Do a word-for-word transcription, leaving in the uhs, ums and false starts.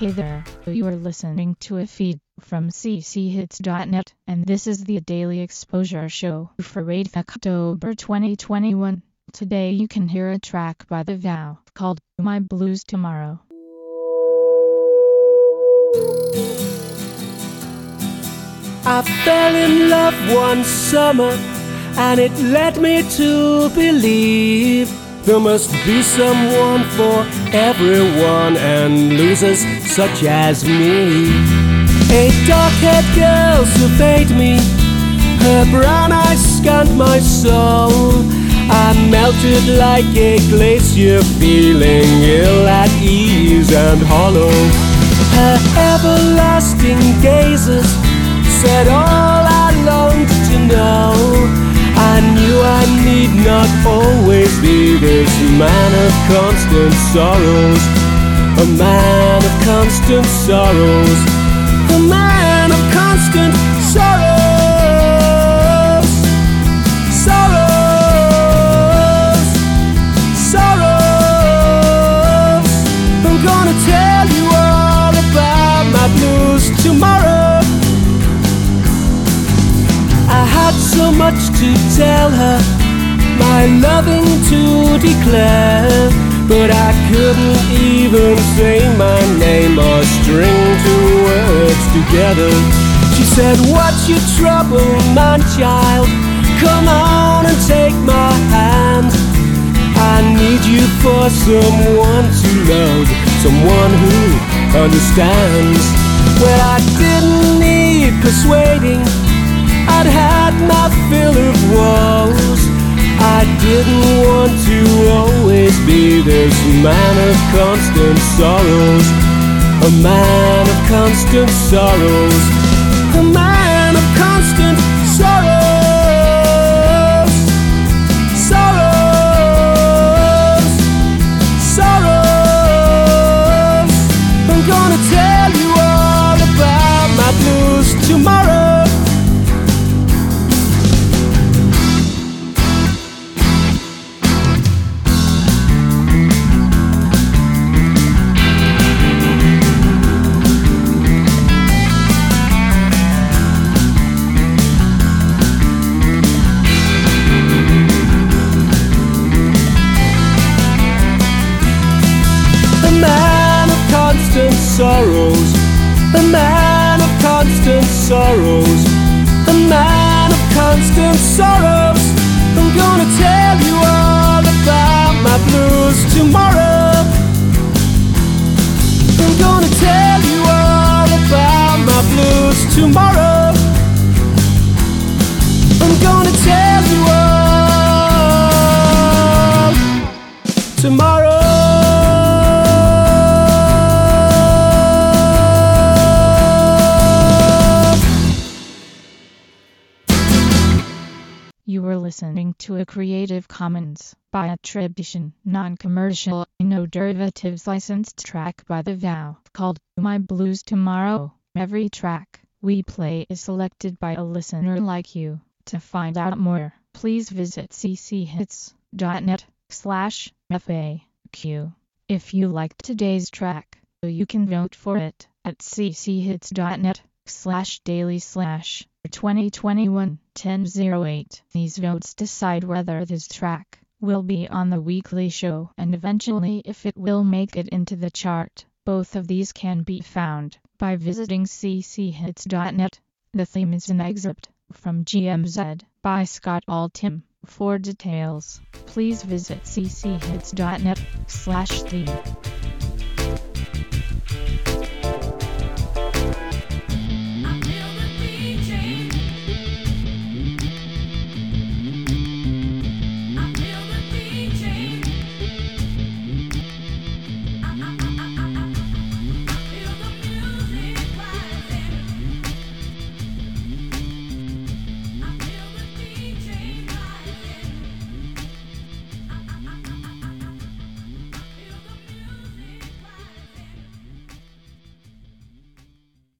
Hey there, you are listening to a feed from c c hits dot net, and this is the Daily Exposure Show for eighth October twenty twenty-one. Today you can hear a track by The Vow called My Blues Tomorrow. I fell in love one summer, and it led me to believe there must be someone for everyone, and losers such as me. A dark-haired girl surveyed me, her brown eyes scanned my soul. I melted like a glacier, feeling ill at ease and hollow. Her everlasting gazes said all I longed to know. I knew I need not always be this man of constant sorrows. A man of constant sorrows. A man of constant sorrows. Sorrows. Sorrows. I'm gonna tell you all about my blues tomorrow. I had so much to tell her, my loving to declare, but I couldn't even say my name or string two words together. She said, "What's your trouble, my child? Come on and take my hand. I need you for someone to love, someone who understands." Well, I didn't need persuading, I'd had my fill of woes. I didn't want to always be this man of constant sorrows. A man of constant sorrows. A man of constant sorrows. Sorrows. Sorrows. I'm gonna tell you all about my blues tomorrow. Sorrows, a man of constant sorrows, a man of constant sorrows. I'm gonna tell you all about my blues tomorrow. I'm gonna tell you all about my blues tomorrow. I'm gonna tell you all tomorrow. You were listening to a Creative Commons by attribution, non-commercial, no derivatives licensed track by The Vow called My Blues Tomorrow. Every track we play is selected by a listener like you. To find out more, please visit c c hits dot net slash F A Q. If you liked today's track, you can vote for it at c c hits dot net slash daily slash twenty twenty-one ten oh eight. These votes decide whether this track will be on the weekly show and eventually if it will make it into the chart. Both of these can be found by visiting c c hits dot net. The theme is an excerpt from G M Z by Scott Altham. For details, please visit c c hits dot net slash theme.